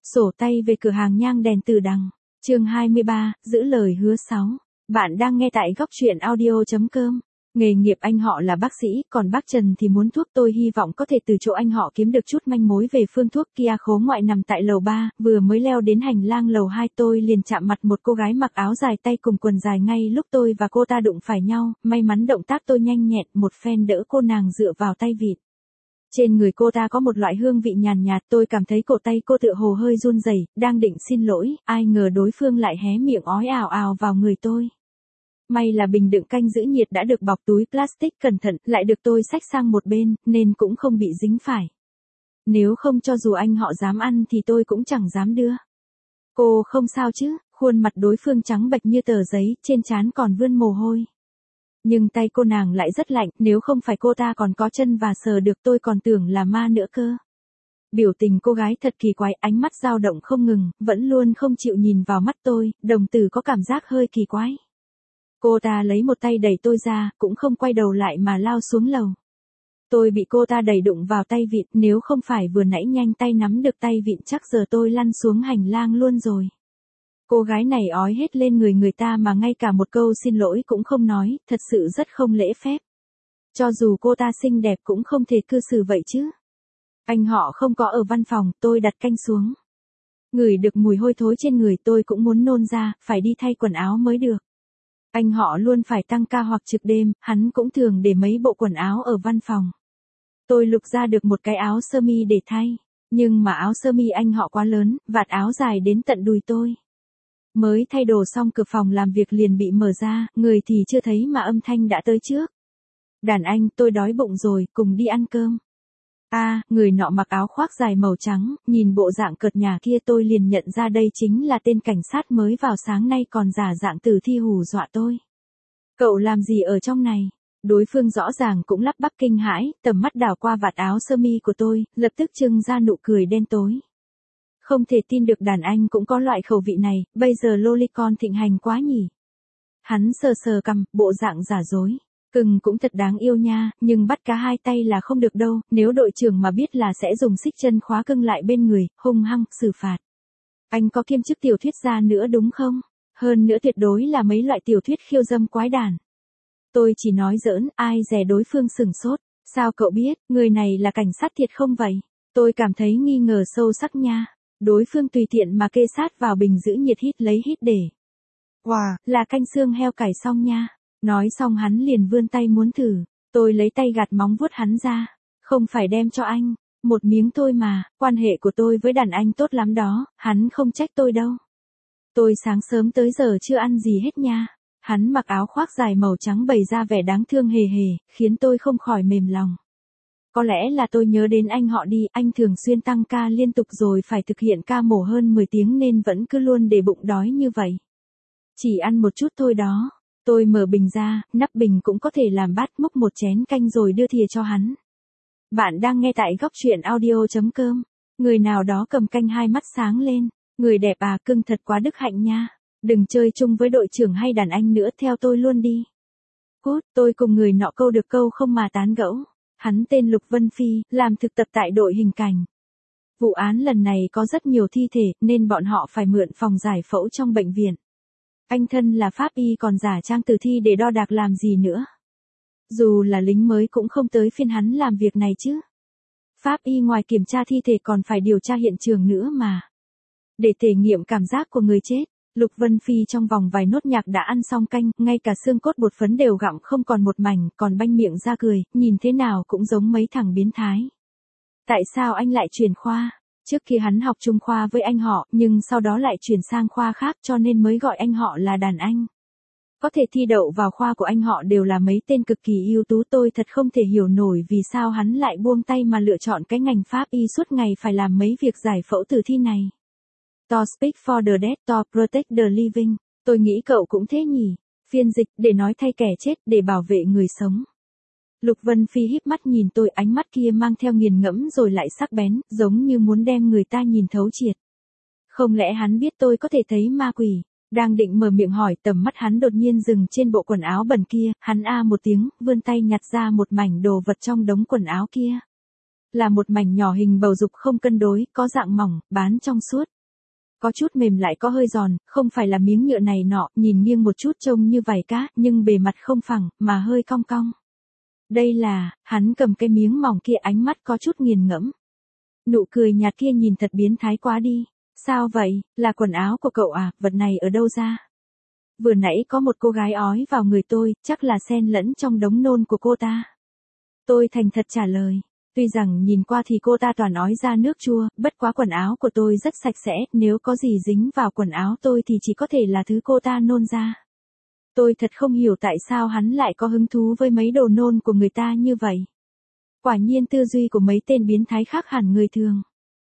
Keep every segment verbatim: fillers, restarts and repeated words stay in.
Sổ tay về cửa hàng nhang đèn Từ Đằng. Chương hai mươi ba, giữ lời hứa sáu. Bạn đang nghe tại góc truyện audio chấm com. Nghề nghiệp anh họ là bác sĩ, còn bác Trần thì muốn thuốc. Tôi hy vọng có thể từ chỗ anh họ kiếm được chút manh mối về phương thuốc. Kia khố ngoại nằm tại lầu ba, vừa mới leo đến hành lang lầu hai tôi liền chạm mặt một cô gái mặc áo dài tay cùng quần dài. Ngay lúc tôi và cô ta đụng phải nhau, may mắn động tác tôi nhanh nhẹn, một phen đỡ cô nàng dựa vào tay vịt. Trên người cô ta có một loại hương vị nhàn nhạt, tôi cảm thấy cổ tay cô tựa hồ hơi run rẩy, đang định xin lỗi, ai ngờ đối phương lại hé miệng ói ào ào vào người tôi. May là bình đựng canh giữ nhiệt đã được bọc túi plastic cẩn thận, lại được tôi xách sang một bên, nên cũng không bị dính phải. Nếu không cho dù anh họ dám ăn thì tôi cũng chẳng dám đưa. Cô không sao chứ? Khuôn mặt đối phương trắng bệch như tờ giấy, trên trán còn vươn mồ hôi. Nhưng tay cô nàng lại rất lạnh, nếu không phải cô ta còn có chân và sờ được tôi còn tưởng là ma nữa cơ. Biểu tình cô gái thật kỳ quái, ánh mắt dao động không ngừng, vẫn luôn không chịu nhìn vào mắt tôi, đồng tử có cảm giác hơi kỳ quái. Cô ta lấy một tay đẩy tôi ra, cũng không quay đầu lại mà lao xuống lầu. Tôi bị cô ta đẩy đụng vào tay vịn, nếu không phải vừa nãy nhanh tay nắm được tay vịn chắc giờ tôi lăn xuống hành lang luôn rồi. Cô gái này ói hết lên người người ta mà ngay cả một câu xin lỗi cũng không nói, thật sự rất không lễ phép. Cho dù cô ta xinh đẹp cũng không thể cư xử vậy chứ. Anh họ không có ở văn phòng, tôi đặt canh xuống. Ngửi được mùi hôi thối trên người tôi cũng muốn nôn ra, phải đi thay quần áo mới được. Anh họ luôn phải tăng ca hoặc trực đêm, hắn cũng thường để mấy bộ quần áo ở văn phòng. Tôi lục ra được một cái áo sơ mi để thay, nhưng mà áo sơ mi anh họ quá lớn, vạt áo dài đến tận đùi tôi. Mới thay đồ xong cửa phòng làm việc liền bị mở ra, người thì chưa thấy mà âm thanh đã tới trước. Đàn anh, tôi đói bụng rồi, cùng đi ăn cơm. A, à, người nọ mặc áo khoác dài màu trắng, nhìn bộ dạng cợt nhả kia tôi liền nhận ra đây chính là tên cảnh sát mới vào sáng nay còn giả dạng tử thi hù dọa tôi. Cậu làm gì ở trong này? Đối phương rõ ràng cũng lắp bắp kinh hãi, tầm mắt đảo qua vạt áo sơ mi của tôi, lập tức trưng ra nụ cười đen tối. Không thể tin được đàn anh cũng có loại khẩu vị này, bây giờ lolicon thịnh hành quá nhỉ. Hắn sờ sờ cằm, bộ dạng giả dối. Cưng cũng thật đáng yêu nha, nhưng bắt cá hai tay là không được đâu, nếu đội trưởng mà biết là sẽ dùng xích chân khóa cưng lại bên người, hung hăng, xử phạt. Anh có kiêm chức tiểu thuyết gia nữa đúng không? Hơn nữa tuyệt đối là mấy loại tiểu thuyết khiêu dâm quái đản. Tôi chỉ nói giỡn, ai dè đối phương sửng sốt. Sao cậu biết, người này là cảnh sát thiệt không vậy? Tôi cảm thấy nghi ngờ sâu sắc nha. Đối phương tùy tiện mà kê sát vào bình giữ nhiệt hít lấy hít để. Wow, là canh xương heo cải xong nha. Nói xong hắn liền vươn tay muốn thử. Tôi lấy tay gạt móng vuốt hắn ra. Không phải đem cho anh. Một miếng thôi mà, quan hệ của tôi với đàn anh tốt lắm đó, hắn không trách tôi đâu. Tôi sáng sớm tới giờ chưa ăn gì hết nha. Hắn mặc áo khoác dài màu trắng bày ra vẻ đáng thương hề hề, khiến tôi không khỏi mềm lòng. Có lẽ là tôi nhớ đến anh họ đi, anh thường xuyên tăng ca liên tục rồi phải thực hiện ca mổ hơn mười tiếng nên vẫn cứ luôn để bụng đói như vậy. Chỉ ăn một chút thôi đó. Tôi mở bình ra, nắp bình cũng có thể làm bát, múc một chén canh rồi đưa thìa cho hắn. Bạn đang nghe tại góc truyện audio chấm com. Người nào đó cầm canh hai mắt sáng lên. Người đẹp à, cưng thật quá đức hạnh nha. Đừng chơi chung với đội trưởng hay đàn anh nữa, theo tôi luôn đi. Cút, tôi cùng người nọ câu được câu không mà tán gẫu. Hắn tên Lục Vân Phi, làm thực tập tại đội hình cảnh. Vụ án lần này có rất nhiều thi thể, nên bọn họ phải mượn phòng giải phẫu trong bệnh viện. Anh thân là pháp y còn giả trang tử thi để đo đạc làm gì nữa. Dù là lính mới cũng không tới phiên hắn làm việc này chứ. Pháp y ngoài kiểm tra thi thể còn phải điều tra hiện trường nữa mà. Để thể nghiệm cảm giác của người chết, Lục Vân Phi trong vòng vài nốt nhạc đã ăn xong canh, ngay cả xương cốt bột phấn đều gặm không còn một mảnh, còn banh miệng ra cười, nhìn thế nào cũng giống mấy thằng biến thái. Tại sao anh lại chuyển khoa? Trước khi hắn học chung khoa với anh họ, nhưng sau đó lại chuyển sang khoa khác cho nên mới gọi anh họ là đàn anh. Có thể thi đậu vào khoa của anh họ đều là mấy tên cực kỳ ưu tú, tôi thật không thể hiểu nổi vì sao hắn lại buông tay mà lựa chọn cái ngành pháp y suốt ngày phải làm mấy việc giải phẫu tử thi này. To speak for the dead, to protect the living. Tôi nghĩ cậu cũng thế nhỉ. Phiên dịch, để nói thay kẻ chết, để bảo vệ người sống. Lục Vân Phi híp mắt nhìn tôi, ánh mắt kia mang theo nghiền ngẫm rồi lại sắc bén, giống như muốn đem người ta nhìn thấu triệt. Không lẽ hắn biết tôi có thể thấy ma quỷ? Đang định mở miệng hỏi, tầm mắt hắn đột nhiên dừng trên bộ quần áo bẩn kia, hắn a một tiếng, vươn tay nhặt ra một mảnh đồ vật trong đống quần áo kia. Là một mảnh nhỏ hình bầu dục không cân đối, có dạng mỏng, bán trong suốt. Có chút mềm lại có hơi giòn, không phải là miếng nhựa này nọ, nhìn nghiêng một chút trông như vảy cá, nhưng bề mặt không phẳng, mà hơi cong cong. Đây là, hắn cầm cái miếng mỏng kia ánh mắt có chút nghiền ngẫm. Nụ cười nhạt kia nhìn thật biến thái quá đi. Sao vậy, là quần áo của cậu à, vật này ở đâu ra? Vừa nãy có một cô gái ói vào người tôi, chắc là xen lẫn trong đống nôn của cô ta. Tôi thành thật trả lời. Tuy rằng nhìn qua thì cô ta toàn ói ra nước chua, bất quá quần áo của tôi rất sạch sẽ, nếu có gì dính vào quần áo tôi thì chỉ có thể là thứ cô ta nôn ra. Tôi thật không hiểu tại sao hắn lại có hứng thú với mấy đồ nôn của người ta như vậy. Quả nhiên tư duy của mấy tên biến thái khác hẳn người thường.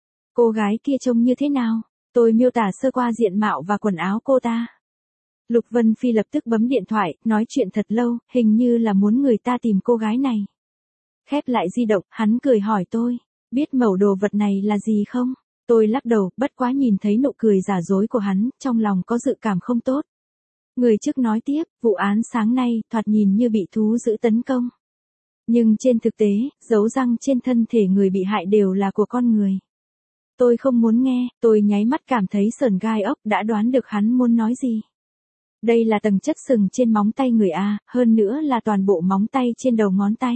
Cô gái kia trông như thế nào? Tôi miêu tả sơ qua diện mạo và quần áo cô ta. Lục Vân Phi lập tức bấm điện thoại, nói chuyện thật lâu, hình như là muốn người ta tìm cô gái này. Khép lại di động, hắn cười hỏi tôi, biết mẩu đồ vật này là gì không? Tôi lắc đầu, bất quá nhìn thấy nụ cười giả dối của hắn, trong lòng có dự cảm không tốt. Người trước nói tiếp, vụ án sáng nay, thoạt nhìn như bị thú dữ tấn công. Nhưng trên thực tế, dấu răng trên thân thể người bị hại đều là của con người. Tôi không muốn nghe, tôi nháy mắt cảm thấy sởn gai ốc, đã đoán được hắn muốn nói gì. Đây là tầng chất sừng trên móng tay người A, hơn nữa là toàn bộ móng tay trên đầu ngón tay.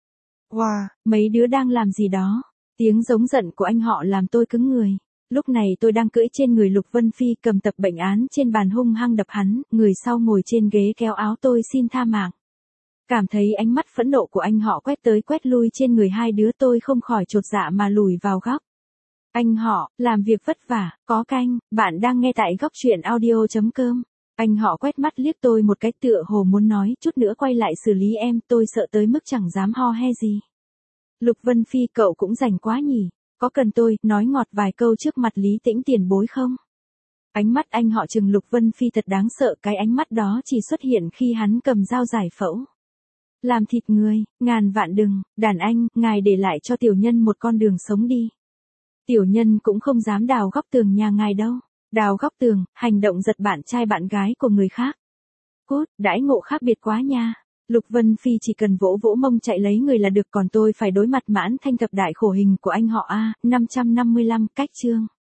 Wow, mấy đứa đang làm gì đó? Tiếng giống giận của anh họ làm tôi cứng người. Lúc này tôi đang cưỡi trên người Lục Vân Phi cầm tập bệnh án trên bàn hung hăng đập hắn, người sau ngồi trên ghế kéo áo tôi xin tha mạng. Cảm thấy ánh mắt phẫn nộ của anh họ quét tới quét lui trên người hai đứa tôi không khỏi chột dạ mà lùi vào góc. Anh họ, làm việc vất vả, có canh, bạn đang nghe tại góc truyện audio chấm com. Anh họ quét mắt liếc tôi một cái tựa hồ muốn nói chút nữa quay lại xử lý em, tôi sợ tới mức chẳng dám ho he gì. Lục Vân Phi cậu cũng rảnh quá nhỉ, có cần tôi nói ngọt vài câu trước mặt Lý Tĩnh tiền bối không? Ánh mắt anh họ trừng Lục Vân Phi thật đáng sợ, cái ánh mắt đó chỉ xuất hiện khi hắn cầm dao giải phẫu. Làm thịt người, ngàn vạn đừng, đàn anh, ngài để lại cho tiểu nhân một con đường sống đi. Tiểu nhân cũng không dám đào góc tường nhà ngài đâu. Đào góc tường, hành động giật bạn trai bạn gái của người khác. Cút, đãi ngộ khác biệt quá nha. Lục Vân Phi chỉ cần vỗ vỗ mông chạy lấy người là được, còn tôi phải đối mặt mãn thanh thập đại khổ hình của anh họ A. năm trăm năm mươi lăm cách chương.